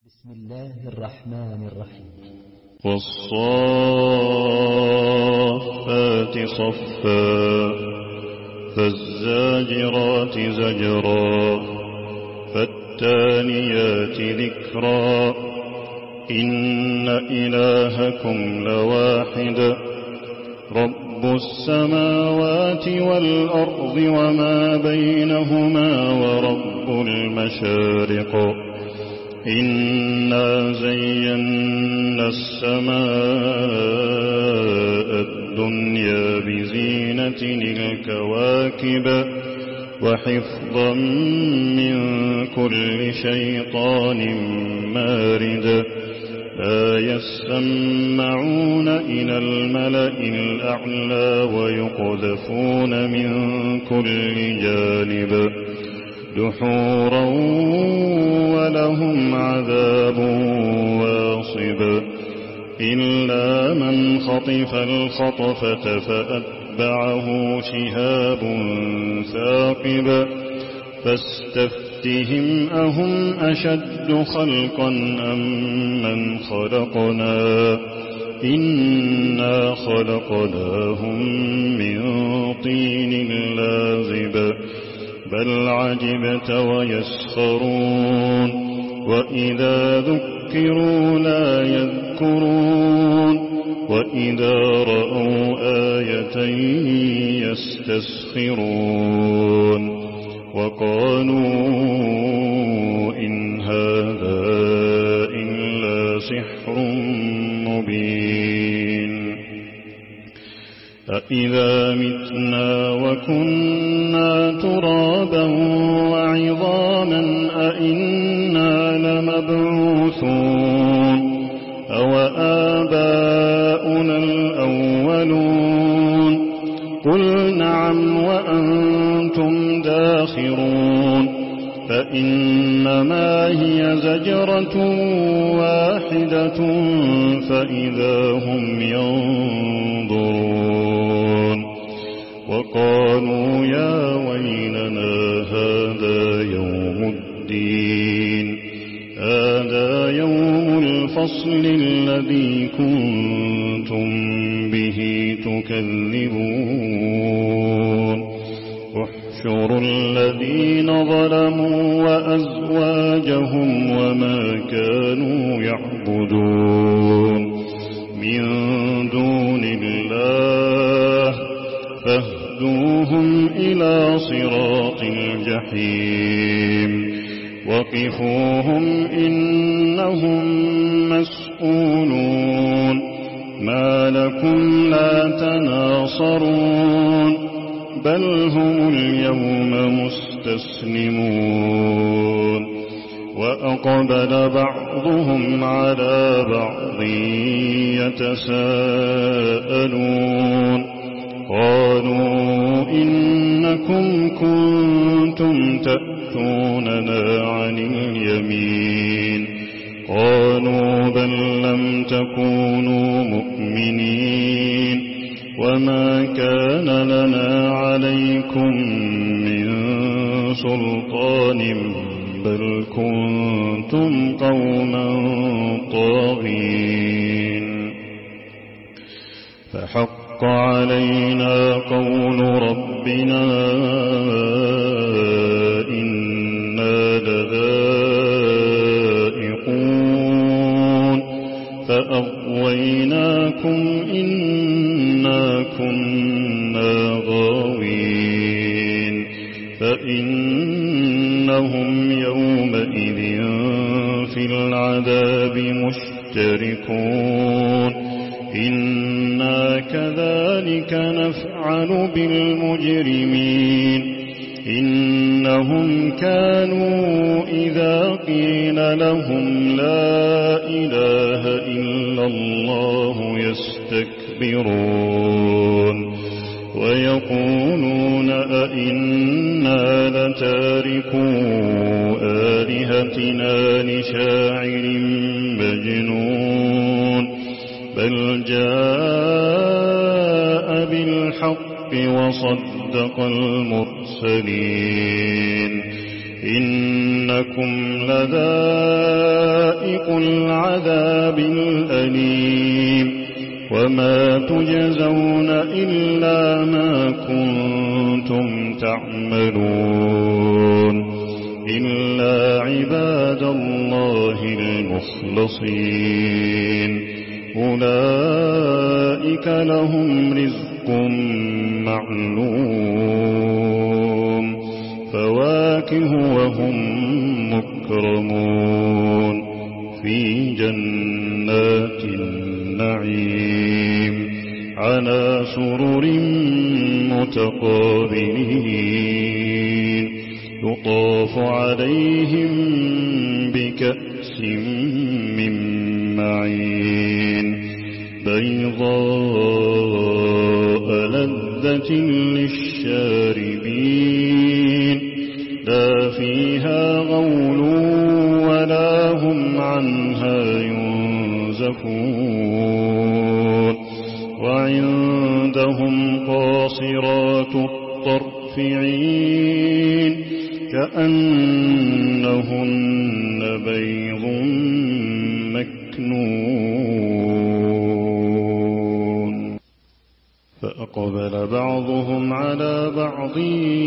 بسم الله الرحمن الرحيم. والصافات صفا فالزاجرات زجرا فالتاليات ذكرا إن إلهكم لواحد رب السماوات والأرض وما بينهما ورب المشارق إنا زينا السماء الدنيا بزينة الكواكب وحفظا من كل شيطان مارد لا يسمعون إلى الملأ الأعلى ويقذفون من كل جانب دحورا ولهم عذاب واصب إلا من خطف الخطفة فأتبعه شهاب ثاقب فاستفتهم أهم أشد خلقا أم من خلقنا إنا خلقناهم من طين لازب بل عجبت ويسخرون وإذا ذكروا لا يذكرون وإذا رأوا آية يستسخرون وقالوا إن هذا إلا سحر مبين أإذا متنا وكنا ترابا وعظاما أإنا لمبعوثون أوآباؤنا الأولون قل نعم وأنتم داخرون فإنما هي زجرة واحدة فإذا هم ينظرون وقالوا يا ويلنا هذا يوم الدين هذا يوم الفصل الذي كنتم به تكذبون احشروا الذين ظلموا وأزواجهم وما كانوا يعبدون من دون الله فاهدوهم إلى صراط الجحيم وقفوهم إنهم مسؤولون ما لكم لا تناصرون بل هم اليوم مستسلمون وأقبل بعضهم على بعض يتساءلون قالوا إنكم كنتم تأتوننا عن اليمين قالوا بل لم تكونوا مؤمنين وما كان لنا عليكم من سلطان بل كنتم قوما طاغين فحق علينا قول ربنا إنا لذائقون فأغويناكم إنا كنا غاوين فإنهم يومئذ في العذاب مشتركون إنا كذلك نفعل بالمجرمين إنهم كانوا إذا قيل لهم لا إله إلا الله يستكبرون ويقولون أئنا لتاركو آلهتنا لشاعر مجنون بل جاء بالحق وصدق المرسلين إنكم لذائق فذوقوا العذاب الأليم وما تجزون إلا ما كنتم تعملون إلا عباد الله المخلصين أولئك لهم رزق معلوم فواكه وهم مكرمون في جنات النعيم على سرر متقابلين يطاف عليهم بكأس من معين بيضاء لذة للشاربين لا فيها غول ولا هم عنها ينزفون وعندهم قاصرات الطرف عين كأنهن بيض مكنون فأقبل بعضهم على بعض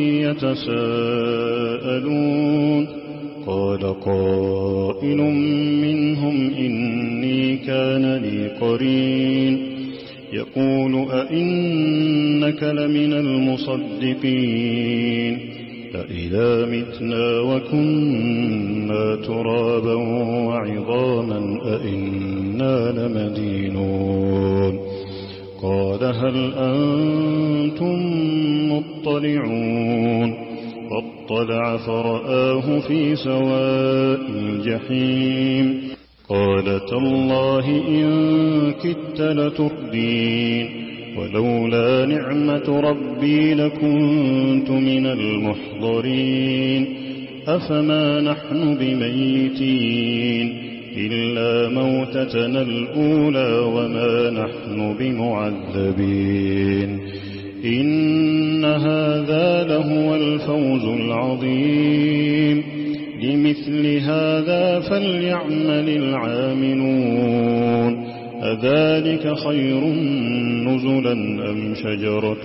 يتساءلون قال قائل منهم إني كان لي قرين يقول أئنك لمن المصدقين أإذا متنا وكنا ترابا وعظاما أئنا لمدينون قال هل أنتم مطلعون فاطلع فرآه في سواء الجحيم قال تالله إن كدت لتردين ولولا نعمة ربي لكنت من المحضرين أفما نحن بميتين إلا موتتنا الأولى وما نحن بمعذبين إن هذا لهو الفوز العظيم لمثل هذا فليعمل العاملون أذلك خير نزلا أم شجرة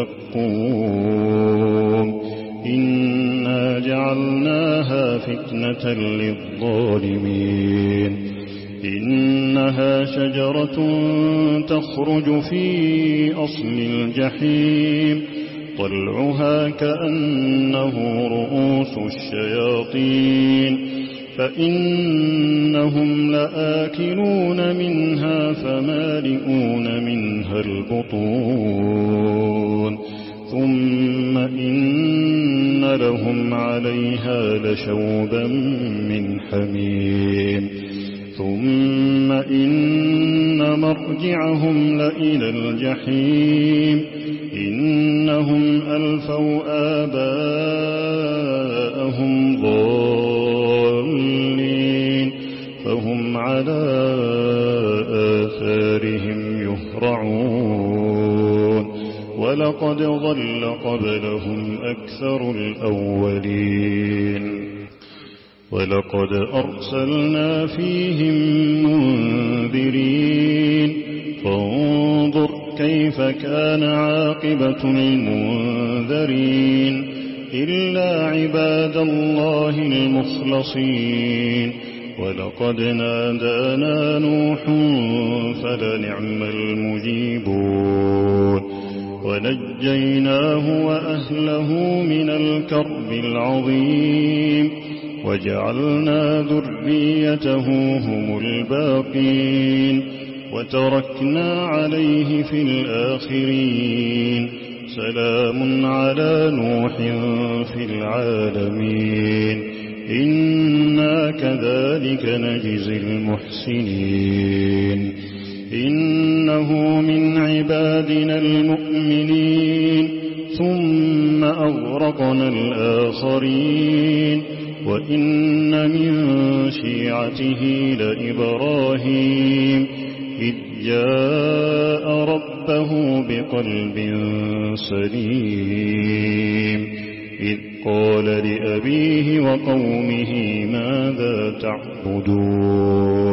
الزقوم إنا جعلناها فتنة للظالمين إنها شجرة تخرج في أصل الجحيم طلعها كأنه رؤوس الشياطين فإنهم لآكلون منها فمالئون منها البطون ثم إن لهم عليها لشوبا من حميم ثم إن مرجعهم لإلى الجحيم إنهم ألفوا آباءهم ضالين فهم على آثارهم يهرعون ولقد ضل قبلهم أكثر الأولين ولقد أرسلنا فيهم منذرين فانظر كيف كان عاقبة المنذرين إلا عباد الله المخلصين ولقد نادانا نوح فلنعم المجيبون ونجيناه وأهله من الكرب العظيم وجعلنا ذريته هم الباقين وتركنا عليه في الآخرين سلام على نوح في العالمين إنا كذلك نجزي المحسنين إنه من عبادنا المؤمنين ثم أغرقنا الآخرين وإن من شيعته لإبراهيم إذ جاء ربه بقلب سليم إذ قال لأبيه وقومه ماذا تعبدون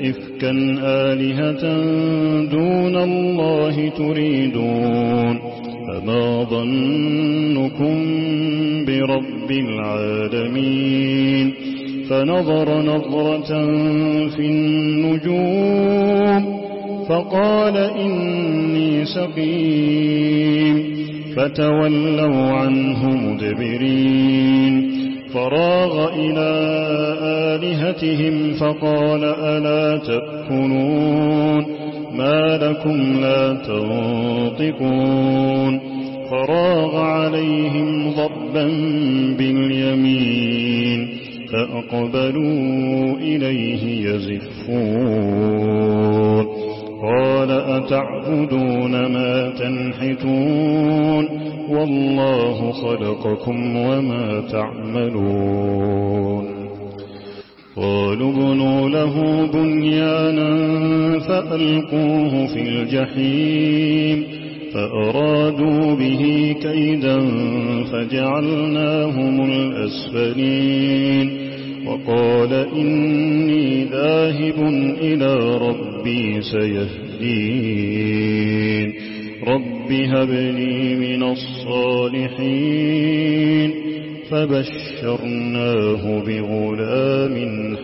إفكا آلهة دون الله تريدون فما ظنكم برب العالمين فنظر نظرة في النجوم فقال إني سقيم فتولوا عنه مدبرين فراغ إلى آلهتهم فقال ألا تأكلون ما لكم لا تنطقون فراغ عليهم ضربا باليمين فأقبلوا إليه يزفون قال أتعبدون ما تنحتون والله خلقكم وما تعملون قالوا ابنوا له بنيانا فألقوه في الجحيم فأرادوا به كيدا فجعلناهم الأسفلين وقال إني ذاهب إلى ربي سيهدين رب هب لي من الصالحين فبشرناه بغلام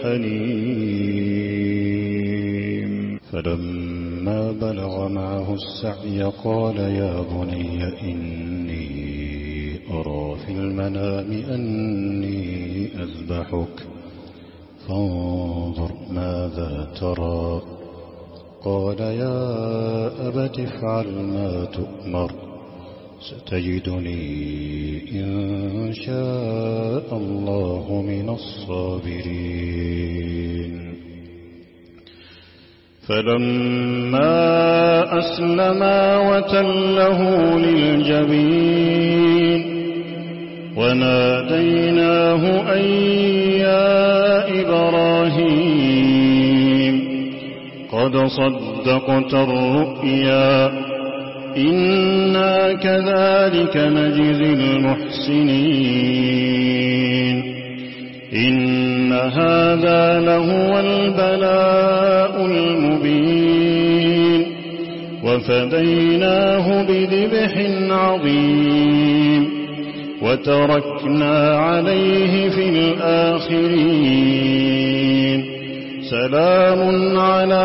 حليم فلما بلغ معه السعي قال يا بني إني أرى في المنام أني أذبحك فانظر ماذا ترى قال يا أبت افعل ما تؤمر ستجدني إن شاء الله من الصابرين فلما أسلما وتله للجبين وناديناه أن يا إبراهيم قد صدقت الرؤيا إنا كذلك نجزي المحسنين إن هذا لهو البلاء المبين وفديناه بذبح عظيم وتركنا عليه في الآخرين سلام على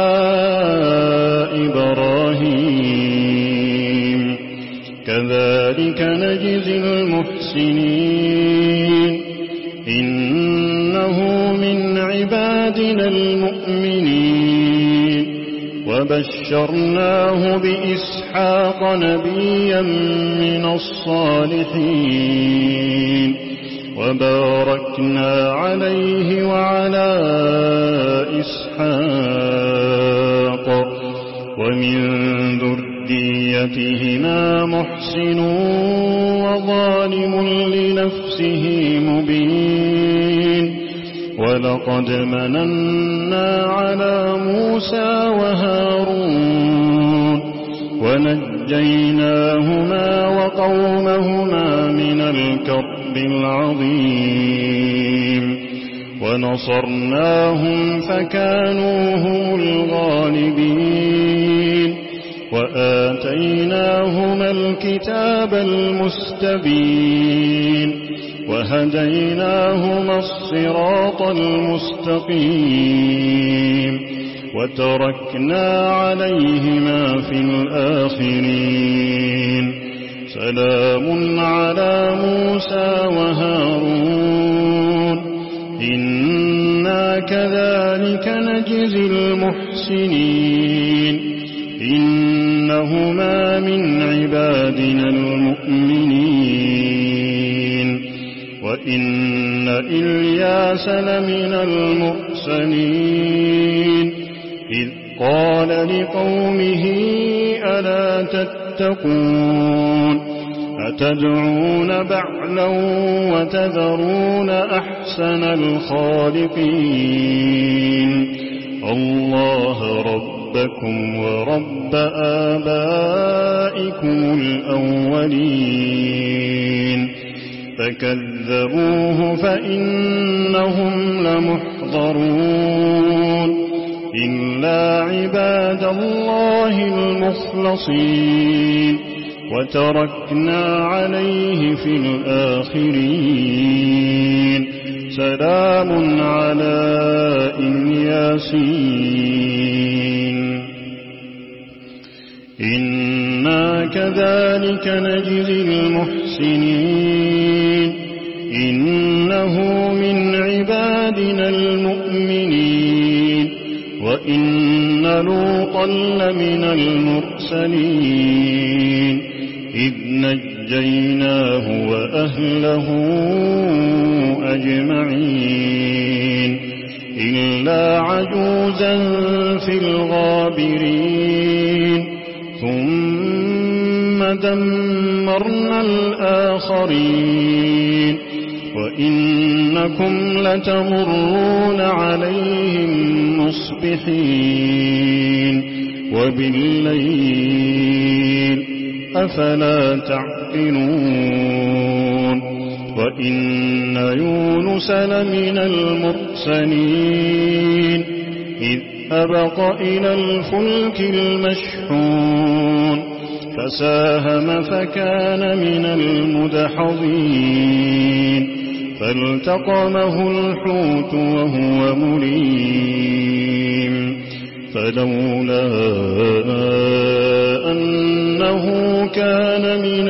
إبراهيم كذلك نجزي المحسنين إنه من عبادنا المؤمنين وبشرناه بإسحاق نبيا من الصالحين وباركنا عليه وعلى إسحاق ومن ذريتهما محسن وظالم لنفسه مبين ولقد مننا على موسى وهارون ونجيناهما وقومهما من الكرب العظيم ونصرناهم فكانوا هم الغالبين وآتيناهما الكتاب المستبين وهديناهما الصراط المستقيم وتركنا عليهما في الآخرين سلام على موسى وهارون إنا كذلك نجزي المحسنين إنهما من عبادنا المؤمنين وإن إلياس لمن المرسلين إذ قال لقومه ألا تتقون أتدعون بعلا وتذرون أحسن الخالقين الله ربكم ورب آبائكم الأولين فكذبوه فإنهم لمحضرون الله المخلصين وتركنا عليه في الآخرين سلام على ياسين إنا كذلك نجزي المحسنين إنه من عبادنا المؤمنين وإن لوطا لمن المرسلين إذ نجيناه وأهله أجمعين إلا عجوزا في الغابرين ثم دمرنا الآخرين وإنكم لتمرون عليهم مصبحين وبالليل أفلا تعقلون وإن يونس لمن المرسلين إذ أبق إلى الفلك المشحون فساهم فكان من المدحضين فالتقمه الحوت وهو مليم فلولا أنه كان من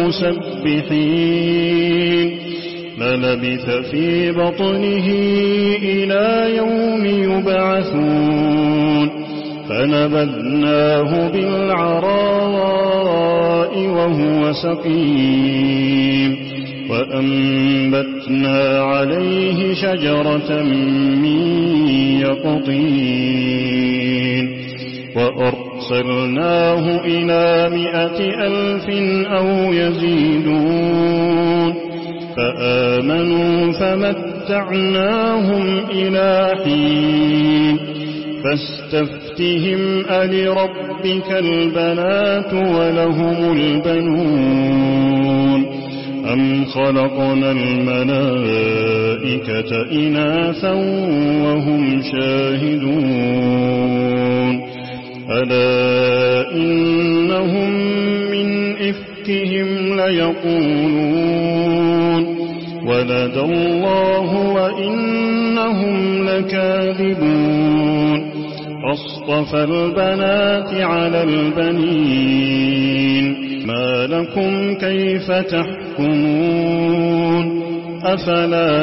المسبحين للبث في بطنه إلى يوم يبعثون فنبذناه بالعراء وهو سقيم وأنبتنا عليه شجرة من يقطين وأرسلناه إلى 100,000 أو يزيدون فآمنوا فمتعناهم إلى حين فاستفتهم ألربك البنات ولهم البنون أم خلقنا الملائكة إناثا وهم شاهدون ألا إنهم من إفكهم ليقولون ولد الله وإنهم لكاذبون أصطفى البنات على البنين ما لكم كيف تحكمون أفلا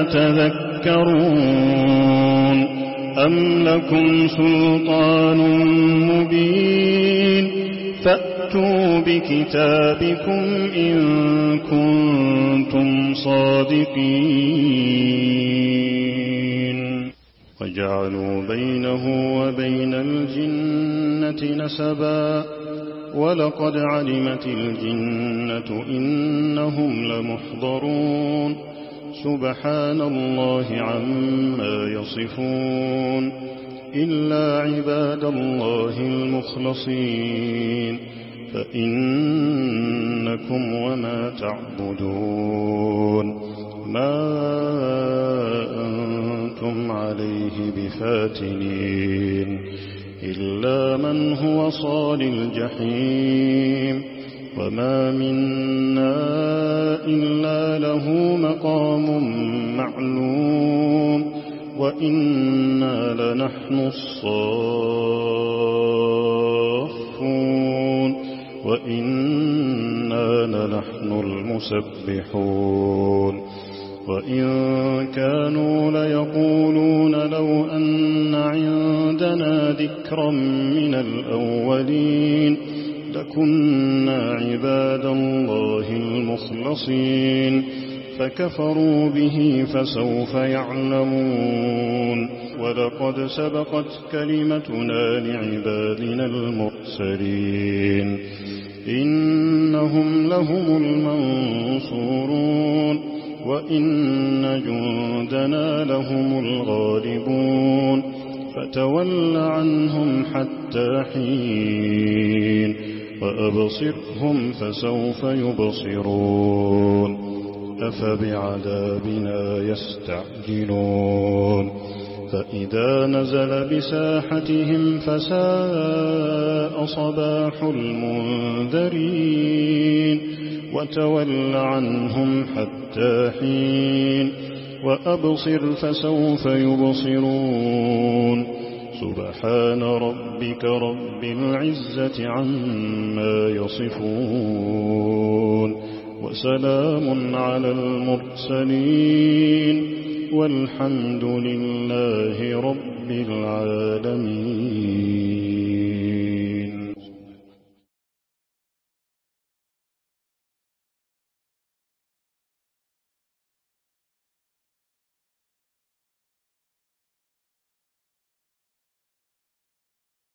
تذكرون أم لكم سلطان مبين فأتوا بكتابكم إن كنتم صادقين وجعلوا بينه وبين الجنة نسبا ولقد علمت الجنة إنهم لمحضرون سبحان الله عما يصفون إلا عباد الله المخلصين فإنكم وما تعبدون ما أنتم عليه بفاتنين إلا من هو صال الجحيم وما منا إلا له مقام معلوم وإنا لنحن الصافون وإنا لنحن المسبحون وإن كانوا ليقولون لو أن عندنا ذكرا من الأولين لكنا عباد الله المخلصين فكفروا به فسوف يعلمون ولقد سبقت كلمتنا لعبادنا المرسلين إنهم لهم المنصورون وإن جندنا لهم الغالبون فتول عنهم حتى حين وأبصرهم فسوف يبصرون أفبعذابنا يستعجلون فإذا نزل بساحتهم فساء صباح المنذرين وتول عنهم حتى حين وأبصر فسوف يبصرون سبحان ربك رب العزة عما يصفون وسلام على المرسلين والحمد لله رب العالمين.